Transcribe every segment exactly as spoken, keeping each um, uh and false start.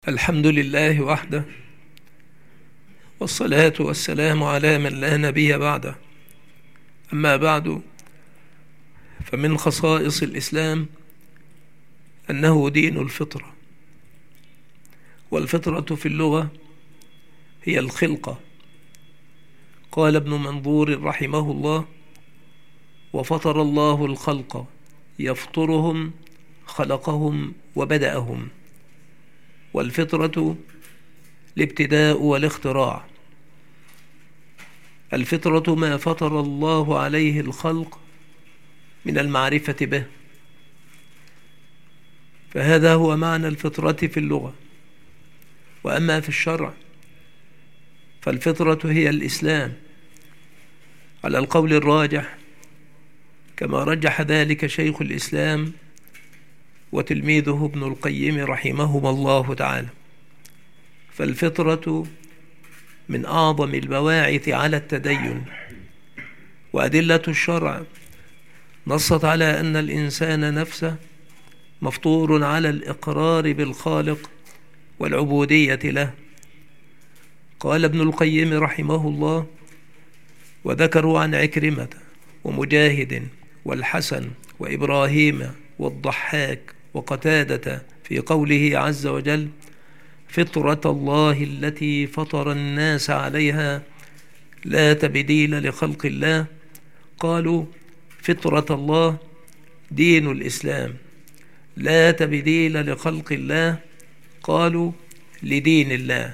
الحمد لله وحده، والصلاة والسلام على من لا نبي بعده. أما بعد، فمن خصائص الإسلام أنه دين الفطرة، والفطرة في اللغة هي الخلقة. قال ابن منظور رحمه الله: وفطر الله الخلق يفطرهم، خلقهم وبدأهم. والفطرة الابتداء والاختراع. الفطرة ما فطر الله عليه الخلق من المعرفة به، فهذا هو معنى الفطرة في اللغة. وأما في الشرع فالفطرة هي الإسلام على القول الراجح، كما رجح ذلك شيخ الإسلام وتلميذه ابن القيم رحمهما الله تعالى. فالفطرة من أعظم البواعث على التدين، وأدلة الشرع نصت على أن الإنسان نفسه مفطور على الإقرار بالخالق والعبودية له. قال ابن القيم رحمه الله: وذكروا عن عكرمة ومجاهد والحسن وإبراهيم والضحاك وقتادة في قوله عز وجل: فطرة الله التي فطر الناس عليها لا تبديل لخلق الله. قالوا: فطرة الله دين الإسلام، لا تبديل لخلق الله. قالوا: لدين الله.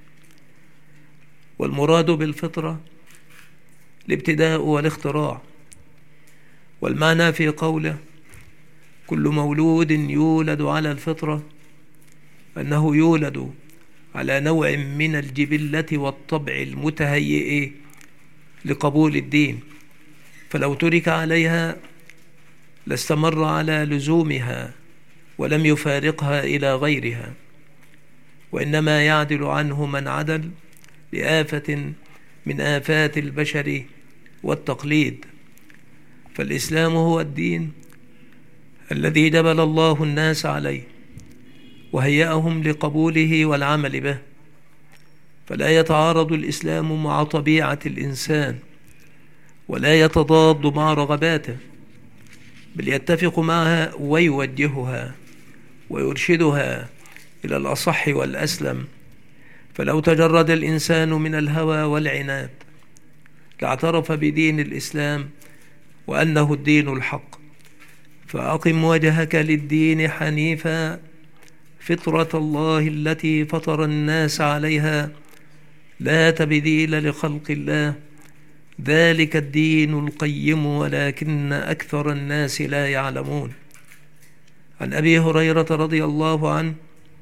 والمراد بالفطرة الابتداء والاختراع. والمعنى في قوله: كل مولود يولد على الفطرة، أنه يولد على نوع من الجبلة والطبع المتهيئ لقبول الدين، فلو ترك عليها لاستمر على لزومها ولم يفارقها إلى غيرها، وإنما يعدل عنه من عدل لآفة من آفات البشر والتقليد. فالإسلام هو الدين الذي جبل الله الناس عليه وهيأهم لقبوله والعمل به، فلا يتعارض الإسلام مع طبيعة الإنسان ولا يتضاد مع رغباته، بل يتفق معها ويوجهها ويرشدها إلى الأصح والأسلم. فلو تجرد الإنسان من الهوى والعناد لاعترف بدين الإسلام وأنه الدين الحق. فأقم وجهك للدين حنيفا فطرة الله التي فطر الناس عليها لا تبديل لخلق الله، ذلك الدين القيم ولكن أكثر الناس لا يعلمون. عن أبي هريرة رضي الله عنه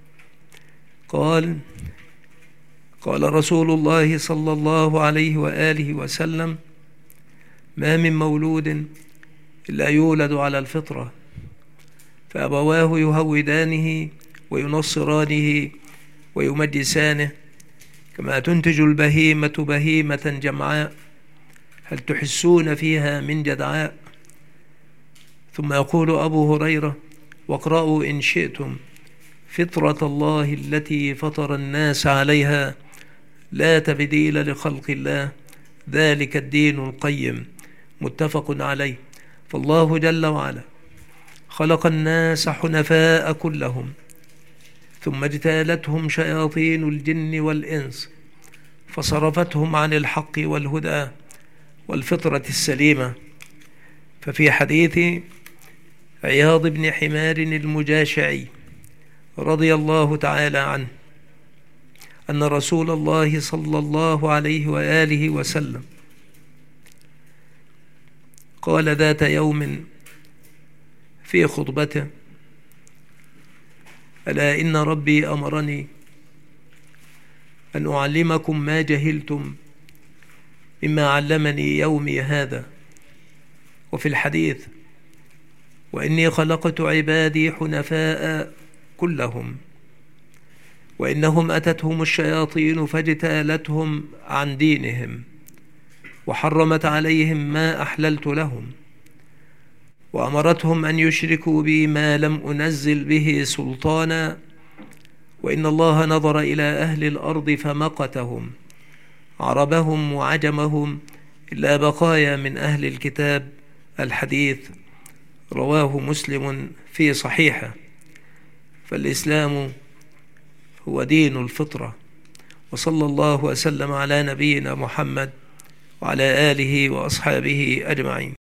قال: قال رسول الله صلى الله عليه وآله وسلم: ما من مولود إلا يولد على الفطرة، فأبواه يهودانه وينصرانه ويمجسانه، كما تنتج البهيمة بهيمة جمعاء، هل تحسون فيها من جدعاء؟ ثم يقول أبو هريرة: واقرأوا إن شئتم فطرة الله التي فطر الناس عليها لا تبديل لخلق الله، ذلك الدين القيم. متفق عليه. فالله جل وعلا خلق الناس حنفاء كلهم، ثم اجتالتهم شياطين الجن والإنس فصرفتهم عن الحق والهدى والفطرة السليمة. ففي حديث عياض بن حمار المجاشعي رضي الله تعالى عنه أن رسول الله صلى الله عليه وآله وسلم قال ذات يوم في خطبته: ألا إن ربي أمرني أن أعلمكم ما جهلتم مما علمني يومي هذا. وفي الحديث: وإني خلقت عبادي حنفاء كلهم، وإنهم أتتهم الشياطين فاجتالتهم عن دينهم وحرمت عليهم ما أحللت لهم، وأمرتهم أن يشركوا بي ما لم أنزل به سلطانا، وإن الله نظر إلى أهل الأرض فمقتهم عربهم وعجمهم إلا بقايا من أهل الكتاب. الحديث رواه مسلم في صحيحه. فالإسلام هو دين الفطرة. وصلى الله وسلم على نبينا محمد وعلى آله وأصحابه أجمعين.